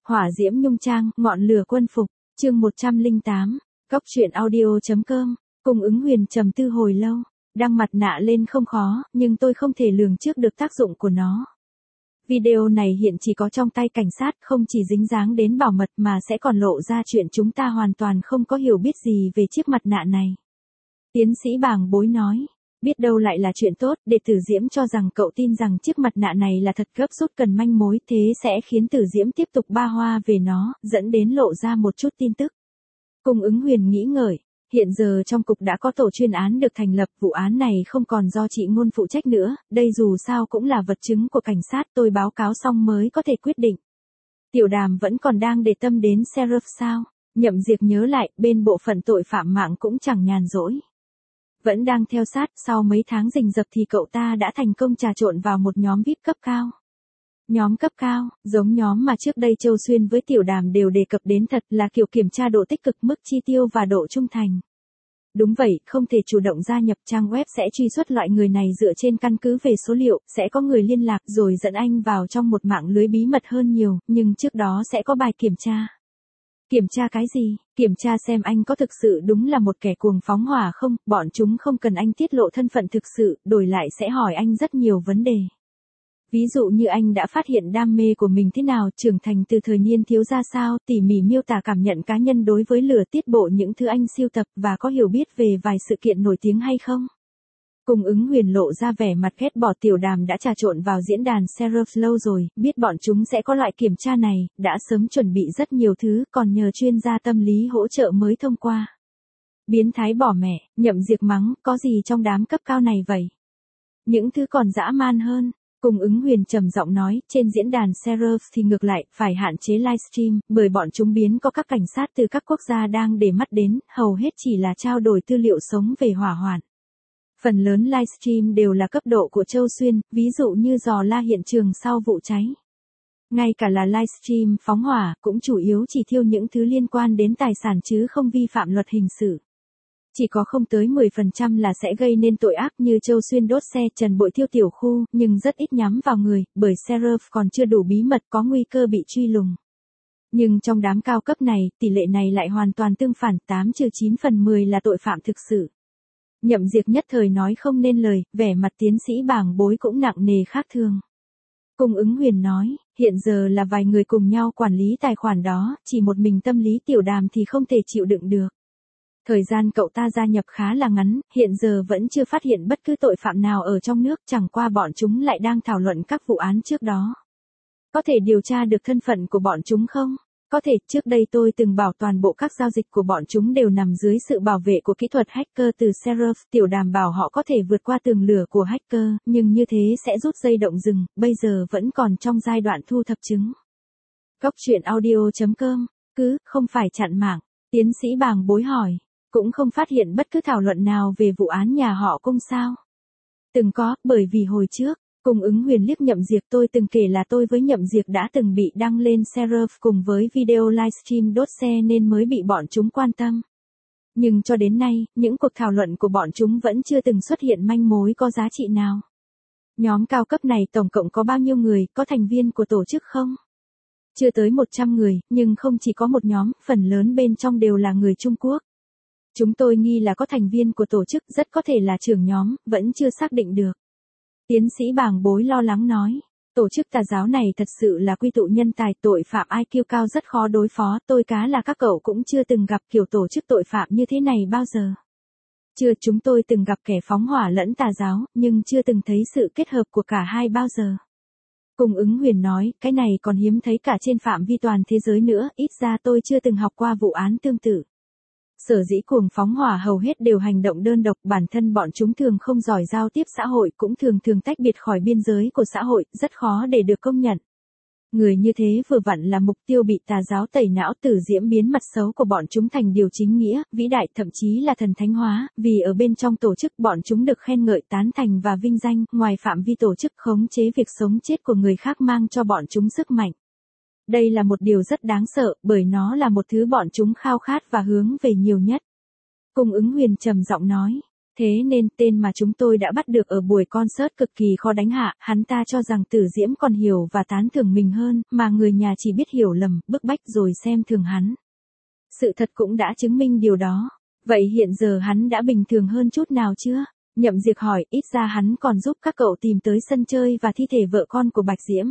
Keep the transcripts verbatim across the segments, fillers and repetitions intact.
Hỏa diễm nhung trang, ngọn lửa quân phục, chương một trăm lẻ tám, Cóc truyện audio chấm com, Cung Ứng Huyền trầm tư hồi lâu, đăng mặt nạ lên không khó, nhưng tôi không thể lường trước được tác dụng của nó. Video này hiện chỉ có trong tay cảnh sát, không chỉ dính dáng đến bảo mật mà sẽ còn lộ ra chuyện chúng ta hoàn toàn không có hiểu biết gì về chiếc mặt nạ này. Tiến sĩ Bàng Bối nói. Biết đâu lại là chuyện tốt, để Tử Diễm cho rằng cậu tin rằng chiếc mặt nạ này là thật, gấp rút cần manh mối, thế sẽ khiến Tử Diễm tiếp tục ba hoa về nó, dẫn đến lộ ra một chút tin tức. Cung Ứng Huyền nghĩ ngợi, hiện giờ trong cục đã có tổ chuyên án được thành lập, vụ án này không còn do chị Ngôn phụ trách nữa, đây dù sao cũng là vật chứng của cảnh sát, tôi báo cáo xong mới có thể quyết định. Tiểu Đàm vẫn còn đang để tâm đến Sheriff sao? Nhậm Diệp nhớ lại, bên bộ phận tội phạm mạng cũng chẳng nhàn rỗi. Vẫn đang theo sát, sau mấy tháng rình rập thì cậu ta đã thành công trà trộn vào một nhóm vi ai pi cấp cao. Nhóm cấp cao, giống nhóm mà trước đây Châu Xuyên với Tiểu Đàm đều đề cập đến, thật là kiểu kiểm tra độ tích cực, mức chi tiêu và độ trung thành. Đúng vậy, không thể chủ động gia nhập, trang web sẽ truy xuất loại người này dựa trên căn cứ về số liệu, sẽ có người liên lạc rồi dẫn anh vào trong một mạng lưới bí mật hơn nhiều, nhưng trước đó sẽ có bài kiểm tra. Kiểm tra cái gì? Kiểm tra xem anh có thực sự đúng là một kẻ cuồng phóng hỏa không, bọn chúng không cần anh tiết lộ thân phận thực sự, đổi lại sẽ hỏi anh rất nhiều vấn đề. Ví dụ như anh đã phát hiện đam mê của mình thế nào, trưởng thành từ thời niên thiếu ra sao, tỉ mỉ miêu tả cảm nhận cá nhân đối với lửa tiết bộ những thứ anh sưu tập và có hiểu biết về vài sự kiện nổi tiếng hay không. Cung Ứng Huyền lộ ra vẻ mặt ghét bỏ. Tiểu Đàm đã trà trộn vào diễn đàn Sheriff lâu rồi, biết bọn chúng sẽ có loại kiểm tra này, đã sớm chuẩn bị rất nhiều thứ, còn nhờ chuyên gia tâm lý hỗ trợ mới thông qua. Biến thái bỏ mẹ, Nhậm Diệp mắng, có gì trong đám cấp cao này vậy? Những thứ còn dã man hơn. Cung Ứng Huyền trầm giọng nói, trên diễn đàn Sheriff thì ngược lại, phải hạn chế livestream, bởi bọn chúng biến có các cảnh sát từ các quốc gia đang để mắt đến, hầu hết chỉ là trao đổi tư liệu sống về hỏa hoạn. Phần lớn livestream đều là cấp độ của Châu Xuyên, ví dụ như dò la hiện trường sau vụ cháy. Ngay cả là livestream phóng hỏa, cũng chủ yếu chỉ thiêu những thứ liên quan đến tài sản chứ không vi phạm luật hình sự. Chỉ có không tới mười phần trăm là sẽ gây nên tội ác như Châu Xuyên đốt xe, Trần Bội thiêu tiểu khu, nhưng rất ít nhắm vào người, bởi Sheriff còn chưa đủ bí mật, có nguy cơ bị truy lùng. Nhưng trong đám cao cấp này, tỷ lệ này lại hoàn toàn tương phản, tám trừ chín phần mười là tội phạm thực sự. Nhậm Diệp nhất thời nói không nên lời, vẻ mặt tiến sĩ Bàng Bối cũng nặng nề khác thường. Cung Ứng Huyền nói, hiện giờ là vài người cùng nhau quản lý tài khoản đó, chỉ một mình tâm lý Tiểu Đàm thì không thể chịu đựng được. Thời gian cậu ta gia nhập khá là ngắn, hiện giờ vẫn chưa phát hiện bất cứ tội phạm nào ở trong nước, chẳng qua bọn chúng lại đang thảo luận các vụ án trước đó. Có thể điều tra được thân phận của bọn chúng không? Có thể, trước đây tôi từng bảo toàn bộ các giao dịch của bọn chúng đều nằm dưới sự bảo vệ của kỹ thuật hacker từ Sheriff. Tiểu Đàm bảo họ có thể vượt qua tường lửa của hacker, nhưng như thế sẽ rút dây động rừng, bây giờ vẫn còn trong giai đoạn thu thập chứng. Cóc truyện audio chấm com, cứ, không phải chặn mạng, tiến sĩ Bàng Bối hỏi, cũng không phát hiện bất cứ thảo luận nào về vụ án nhà họ Cung sao? Từng có, bởi vì hồi trước, Cung Ứng Huyền liếc Nhậm Diệp, tôi từng kể là tôi với Nhậm Diệp đã từng bị đăng lên Sheriff cùng với video livestream đốt xe nên mới bị bọn chúng quan tâm. Nhưng cho đến nay, những cuộc thảo luận của bọn chúng vẫn chưa từng xuất hiện manh mối có giá trị nào. Nhóm cao cấp này tổng cộng có bao nhiêu người, có thành viên của tổ chức không? Chưa tới một trăm người, nhưng không chỉ có một nhóm, phần lớn bên trong đều là người Trung Quốc. Chúng tôi nghi là có thành viên của tổ chức, rất có thể là trưởng nhóm, vẫn chưa xác định được. Tiến sĩ Bàng Bối lo lắng nói, tổ chức tà giáo này thật sự là quy tụ nhân tài, tội phạm i kiu cao rất khó đối phó, tôi cá là các cậu cũng chưa từng gặp kiểu tổ chức tội phạm như thế này bao giờ. Chưa, chúng tôi từng gặp kẻ phóng hỏa lẫn tà giáo, nhưng chưa từng thấy sự kết hợp của cả hai bao giờ. Cung Ứng Huyền nói, cái này còn hiếm thấy cả trên phạm vi toàn thế giới nữa, ít ra tôi chưa từng học qua vụ án tương tự. Sở dĩ cuồng phóng hỏa hầu hết đều hành động đơn độc, bản thân bọn chúng thường không giỏi giao tiếp xã hội, cũng thường thường tách biệt khỏi biên giới của xã hội, rất khó để được công nhận. Người như thế vừa vặn là mục tiêu bị tà giáo tẩy não. Tử Diễm biến mặt xấu của bọn chúng thành điều chính nghĩa, vĩ đại, thậm chí là thần thánh hóa, vì ở bên trong tổ chức bọn chúng được khen ngợi, tán thành và vinh danh, ngoài phạm vi tổ chức khống chế việc sống chết của người khác mang cho bọn chúng sức mạnh. Đây là một điều rất đáng sợ, bởi nó là một thứ bọn chúng khao khát và hướng về nhiều nhất. Cung Ứng Huyền trầm giọng nói, Thế nên tên mà chúng tôi đã bắt được ở buổi concert cực kỳ khó đánh hạ, hắn ta cho rằng Tử Diễm còn hiểu và tán thưởng mình hơn, mà người nhà chỉ biết hiểu lầm, bức bách rồi xem thường hắn. Sự thật cũng đã chứng minh điều đó. Vậy hiện giờ hắn đã bình thường hơn chút nào chưa? Nhậm Diệt hỏi, ít ra hắn còn giúp các cậu tìm tới sân chơi và thi thể vợ con của Bạch Diễm.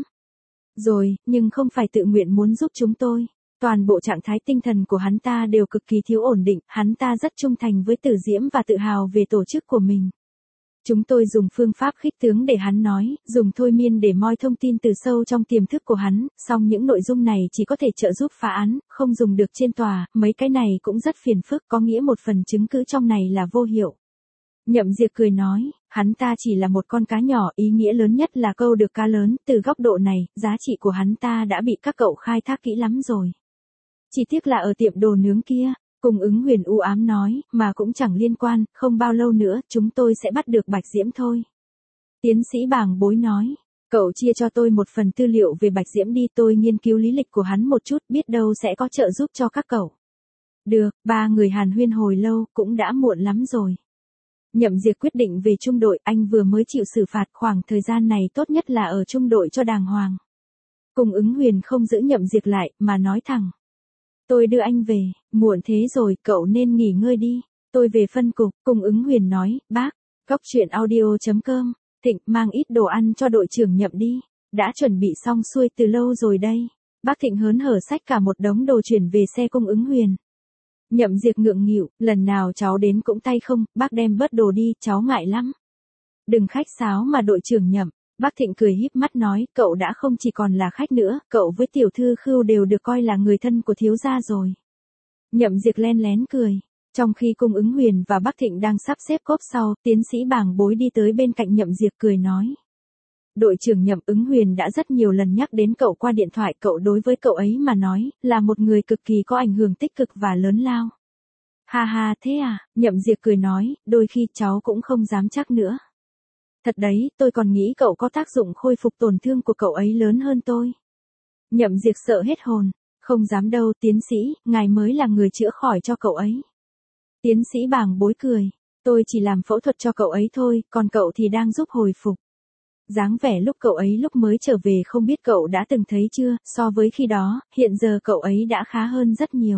Rồi, nhưng không phải tự nguyện muốn giúp chúng tôi. Toàn bộ trạng thái tinh thần của hắn ta đều cực kỳ thiếu ổn định, hắn ta rất trung thành với Tử Diễm và tự hào về tổ chức của mình. Chúng tôi dùng phương pháp khích tướng để hắn nói, dùng thôi miên để moi thông tin từ sâu trong tiềm thức của hắn, song những nội dung này chỉ có thể trợ giúp phá án, không dùng được trên tòa, mấy cái này cũng rất phiền phức, có nghĩa một phần chứng cứ trong này là vô hiệu. Nhậm Diệt cười nói, hắn ta chỉ là một con cá nhỏ, ý nghĩa lớn nhất là câu được cá lớn, từ góc độ này, giá trị của hắn ta đã bị các cậu khai thác kỹ lắm rồi. Chỉ tiếc là ở tiệm đồ nướng kia, Cung Ứng Huyền u ám nói, mà cũng chẳng liên quan, không bao lâu nữa, chúng tôi sẽ bắt được Bạch Diễm thôi. Tiến sĩ Bàng Bối nói, cậu chia cho tôi một phần tư liệu về Bạch Diễm đi, tôi nghiên cứu lý lịch của hắn một chút, biết đâu sẽ có trợ giúp cho các cậu. Được, ba người hàn huyên hồi lâu, cũng đã muộn lắm rồi. Nhậm Diệt quyết định về trung đội, anh vừa mới chịu xử phạt, khoảng thời gian này tốt nhất là ở trung đội cho đàng hoàng. Cung Ứng Huyền không giữ Nhậm Diệt lại, mà nói thẳng. Tôi đưa anh về, muộn thế rồi, cậu nên nghỉ ngơi đi. Tôi về phân cục, Cung Ứng Huyền nói, bác, Cóc Truyện Audio chấm com, Thịnh mang ít đồ ăn cho đội trưởng Nhậm đi. Đã chuẩn bị xong xuôi từ lâu rồi đây. Bác Thịnh hớn hở xách cả một đống đồ chuyển về xe Cung Ứng Huyền. Nhậm Diệt ngượng nghịu, lần nào cháu đến cũng tay không, bác đem bớt đồ đi, cháu ngại lắm. Đừng khách sáo mà đội trưởng Nhậm. Bác Thịnh cười híp mắt nói, cậu đã không chỉ còn là khách nữa, cậu với tiểu thư Khưu đều được coi là người thân của thiếu gia rồi. Nhậm Diệt len lén cười. Trong khi Cung Ứng Huyền và Bác Thịnh đang sắp xếp cốp sau, tiến sĩ Bàng Bối đi tới bên cạnh Nhậm Diệt cười nói. Đội trưởng Nhậm, Ứng Huyền đã rất nhiều lần nhắc đến cậu qua điện thoại, cậu đối với cậu ấy mà nói, là một người cực kỳ có ảnh hưởng tích cực và lớn lao. Ha ha, thế à, Nhậm Diệt cười nói, đôi khi cháu cũng không dám chắc nữa. Thật đấy, tôi còn nghĩ cậu có tác dụng khôi phục tổn thương của cậu ấy lớn hơn tôi. Nhậm Diệt sợ hết hồn, không dám đâu, tiến sĩ, ngài mới là người chữa khỏi cho cậu ấy. Tiến sĩ Bàng Bối cười, tôi chỉ làm phẫu thuật cho cậu ấy thôi, còn cậu thì đang giúp hồi phục. Dáng vẻ lúc cậu ấy lúc mới trở về không biết cậu đã từng thấy chưa, so với khi đó, hiện giờ cậu ấy đã khá hơn rất nhiều.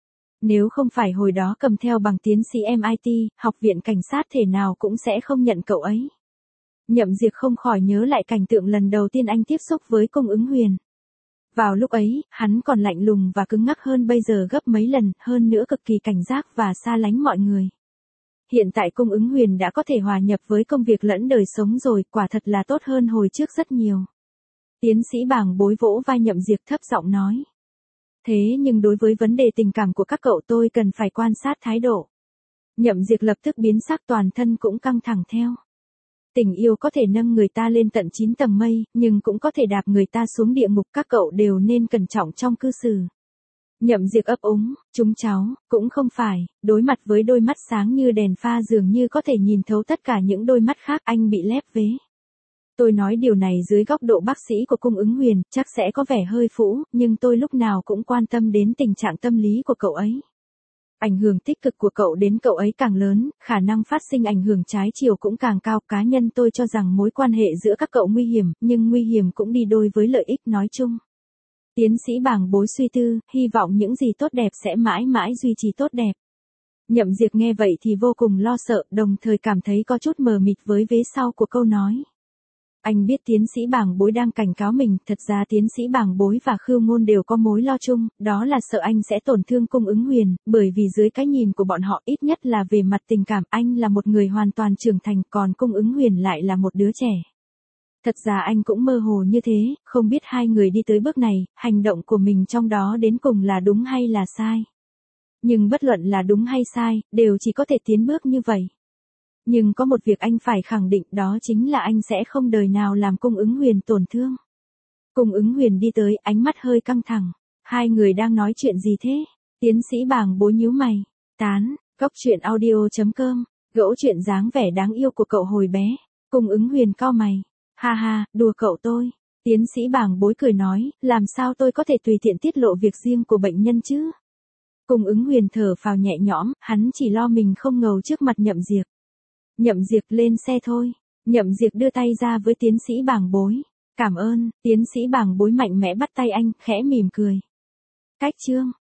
Nếu không phải hồi đó cầm theo bằng tiến sĩ em i tê, học viện cảnh sát thể nào cũng sẽ không nhận cậu ấy. Nhậm Diệt không khỏi nhớ lại cảnh tượng lần đầu tiên anh tiếp xúc với Cung Ứng Huyền. Vào lúc ấy, hắn còn lạnh lùng và cứng ngắc hơn bây giờ gấp mấy lần, hơn nữa cực kỳ cảnh giác và xa lánh mọi người. Hiện tại Cung Ứng Huyền đã có thể hòa nhập với công việc lẫn đời sống rồi, quả thật là tốt hơn hồi trước rất nhiều. Tiến sĩ Bàng Bối vỗ vai Nhậm Diệt thấp giọng nói. Thế nhưng đối với vấn đề tình cảm của các cậu tôi cần phải quan sát thái độ. Nhậm Diệt lập tức biến sắc, toàn thân cũng căng thẳng theo. Tình yêu có thể nâng người ta lên tận chín tầng mây, nhưng cũng có thể đạp người ta xuống địa ngục, các cậu đều nên cẩn trọng trong cư xử. Nhậm Diệt ấp úng, chúng cháu, cũng không phải, đối mặt với đôi mắt sáng như đèn pha dường như có thể nhìn thấu tất cả những đôi mắt khác, anh bị lép vế. Tôi nói điều này dưới góc độ bác sĩ của Cung Ứng Huyền, chắc sẽ có vẻ hơi phũ, nhưng tôi lúc nào cũng quan tâm đến tình trạng tâm lý của cậu ấy. Ảnh hưởng tích cực của cậu đến cậu ấy càng lớn, khả năng phát sinh ảnh hưởng trái chiều cũng càng cao. Cá nhân tôi cho rằng mối quan hệ giữa các cậu nguy hiểm, nhưng nguy hiểm cũng đi đôi với lợi ích nói chung. Tiến sĩ Bàng Bối suy tư, hy vọng những gì tốt đẹp sẽ mãi mãi duy trì tốt đẹp. Nhậm Diệt nghe vậy thì vô cùng lo sợ, đồng thời cảm thấy có chút mờ mịt với vế sau của câu nói. Anh biết tiến sĩ Bàng Bối đang cảnh cáo mình, thật ra tiến sĩ Bàng Bối và Khưu Ngôn đều có mối lo chung, đó là sợ anh sẽ tổn thương Cung Ứng Huyền, bởi vì dưới cái nhìn của bọn họ ít nhất là về mặt tình cảm, anh là một người hoàn toàn trưởng thành, còn Cung Ứng Huyền lại là một đứa trẻ. Thật ra anh cũng mơ hồ như thế, không biết hai người đi tới bước này, hành động của mình trong đó đến cùng là đúng hay là sai. Nhưng bất luận là đúng hay sai, đều chỉ có thể tiến bước như vậy. Nhưng có một việc anh phải khẳng định, đó chính là anh sẽ không đời nào làm Cung Ứng Huyền tổn thương. Cung Ứng Huyền đi tới, ánh mắt hơi căng thẳng. Hai người đang nói chuyện gì thế? Tiến sĩ Bàng Bối nhíu mày. Tán, Cóc Truyện Audio chấm com, gẫu chuyện dáng vẻ đáng yêu của cậu hồi bé. Cung Ứng Huyền cau mày. Ha ha, đùa cậu tôi. Tiến sĩ Bàng Bối cười nói, làm sao tôi có thể tùy tiện tiết lộ việc riêng của bệnh nhân chứ? Cung Ứng Huyền thở phào nhẹ nhõm, hắn chỉ lo mình không ngầu trước mặt Nhậm Diệt. Nhậm Diệp lên xe thôi. Nhậm Diệp đưa tay ra với tiến sĩ Bàng Bối. Cảm ơn, tiến sĩ Bàng Bối mạnh mẽ bắt tay anh, khẽ mỉm cười. Cách chương.